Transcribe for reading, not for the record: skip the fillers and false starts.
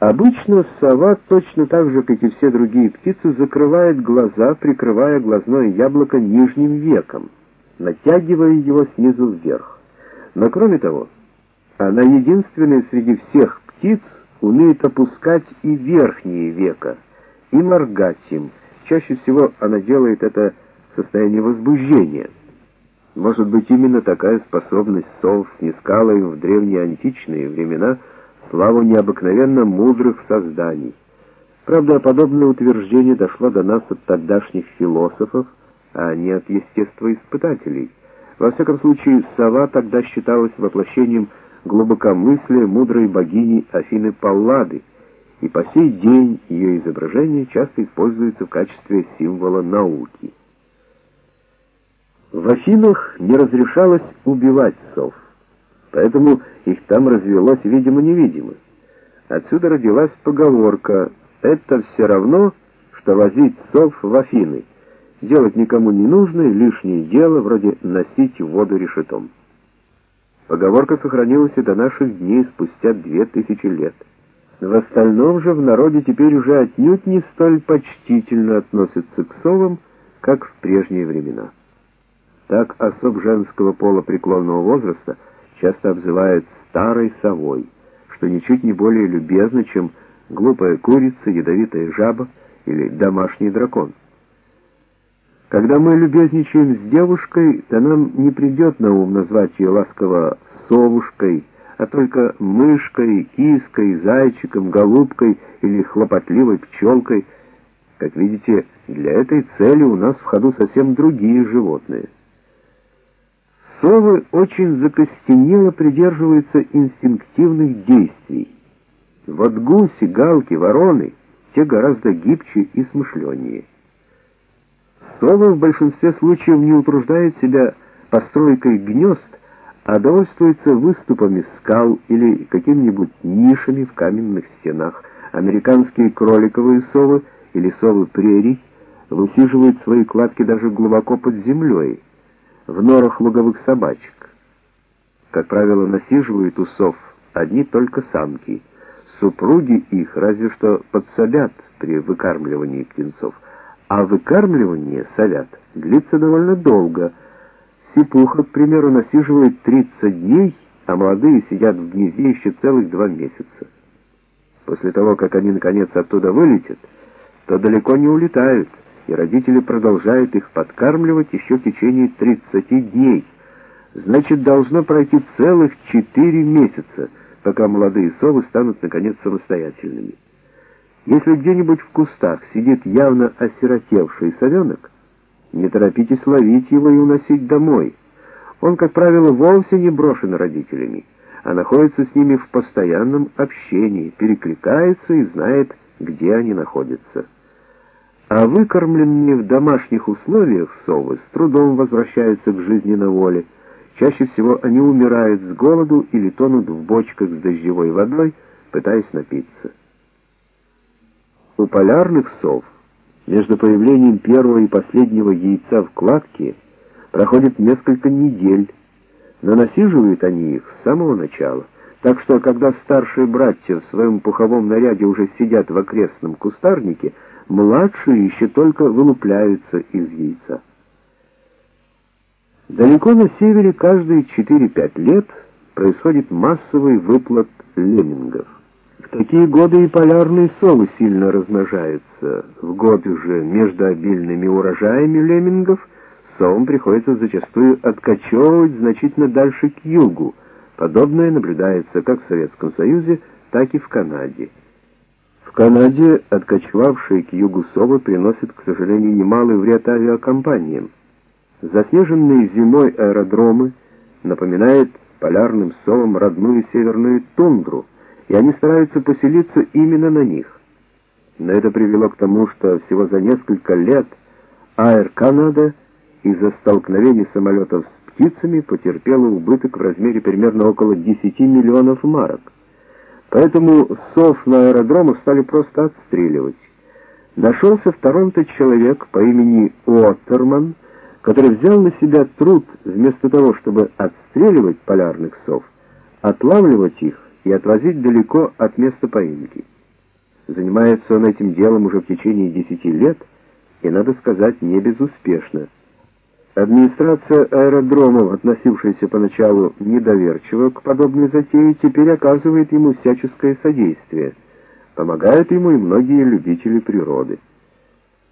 Обычно сова, точно так же, как и все другие птицы, закрывает глаза, прикрывая глазное яблоко нижним веком, натягивая его снизу вверх. Но кроме того, она единственная среди всех птиц умеет опускать и верхние века, и моргать им. Чаще всего она делает это в состоянии возбуждения. Может быть, именно такая способность сов снискала им в древние античные времена славу необыкновенно мудрых созданий. Правда, подобное утверждение дошло до нас от тогдашних философов, а не от естествоиспытателей. Во всяком случае, сова тогда считалась воплощением глубокомыслия мудрой богини Афины Паллады, и по сей день ее изображение часто используется в качестве символа науки. В Афинах не разрешалось убивать сов, поэтому их там развелось видимо-невидимо. Отсюда родилась поговорка: «Это все равно, что возить сов в Афины. Делать никому не нужное, лишнее дело, вроде носить воду решетом». Поговорка сохранилась и до наших дней, спустя 2000 лет. В остальном же в народе теперь уже отнюдь не столь почтительно относятся к совам, как в прежние времена. Так особ женского пола преклонного возраста часто обзывают старой совой, что ничуть не более любезно, чем глупая курица, ядовитая жаба или домашний дракон. Когда мы любезничаем с девушкой, то нам не придет на ум назвать ее ласково совушкой, а только мышкой, киской, зайчиком, голубкой или хлопотливой пчелкой. Как видите, для этой цели у нас в ходу совсем другие животные. Совы очень закостенело придерживаются инстинктивных действий. Вот гуси, галки, вороны, те гораздо гибче и смышленнее. Совы в большинстве случаев не утруждают себя постройкой гнезд, а довольствуются выступами скал или какими-нибудь нишами в каменных стенах. Американские кроликовые совы или совы прерий высиживают свои кладки даже глубоко под землей, в норах луговых собачек. Как правило, насиживают у сов одни только самки. Супруги их разве что подсобят при выкармливании птенцов, а выкармливание совят длится довольно долго. Сипуха, к примеру, насиживает 30 дней, а молодые сидят в гнезде еще целых 2 месяца. После того, как они наконец оттуда вылетят, то далеко не улетают, и родители продолжают их подкармливать еще в течение 30 дней. Значит, должно пройти целых 4 месяца, пока молодые совы станут наконец самостоятельными. Если где-нибудь в кустах сидит явно осиротевший совенок, не торопитесь ловить его и уносить домой. Он, как правило, вовсе не брошен родителями, а находится с ними в постоянном общении, перекликается и знает, где они находятся. А выкормленные в домашних условиях совы с трудом возвращаются к жизни на воле. Чаще всего они умирают с голоду или тонут в бочках с дождевой водой, пытаясь напиться. У полярных сов между появлением первого и последнего яйца в кладке проходит несколько недель, но насиживают они их с самого начала. Так что, когда старшие братья в своем пуховом наряде уже сидят в окрестном кустарнике, младшие еще только вылупляются из яйца. Далеко на севере каждые 4-5 лет происходит массовый выплод леммингов. В такие годы и полярные совы сильно размножаются. В год уже между обильными урожаями леммингов совам приходится зачастую откачевывать значительно дальше к югу. Подобное наблюдается как в Советском Союзе, так и в Канаде. В Канаде откочевавшие к югу совы приносят, к сожалению, немалый вред авиакомпаниям. Заснеженные зимой аэродромы напоминают полярным совам родную северную тундру, и они стараются поселиться именно на них. Но это привело к тому, что всего за несколько лет Air Canada из-за столкновений самолетов с птицами потерпела убыток в размере примерно около 10 миллионов марок. Поэтому сов на аэродромах стали просто отстреливать. Нашелся в Торонто человек по имени Уоттерман, который взял на себя труд, вместо того, чтобы отстреливать полярных сов, отлавливать их и отвозить далеко от места поимки. Занимается он этим делом уже в течение 10 лет, и, надо сказать, не безуспешно. Администрация аэродромов, относившаяся поначалу недоверчиво к подобной затее, теперь оказывает ему всяческое содействие. Помогают ему и многие любители природы.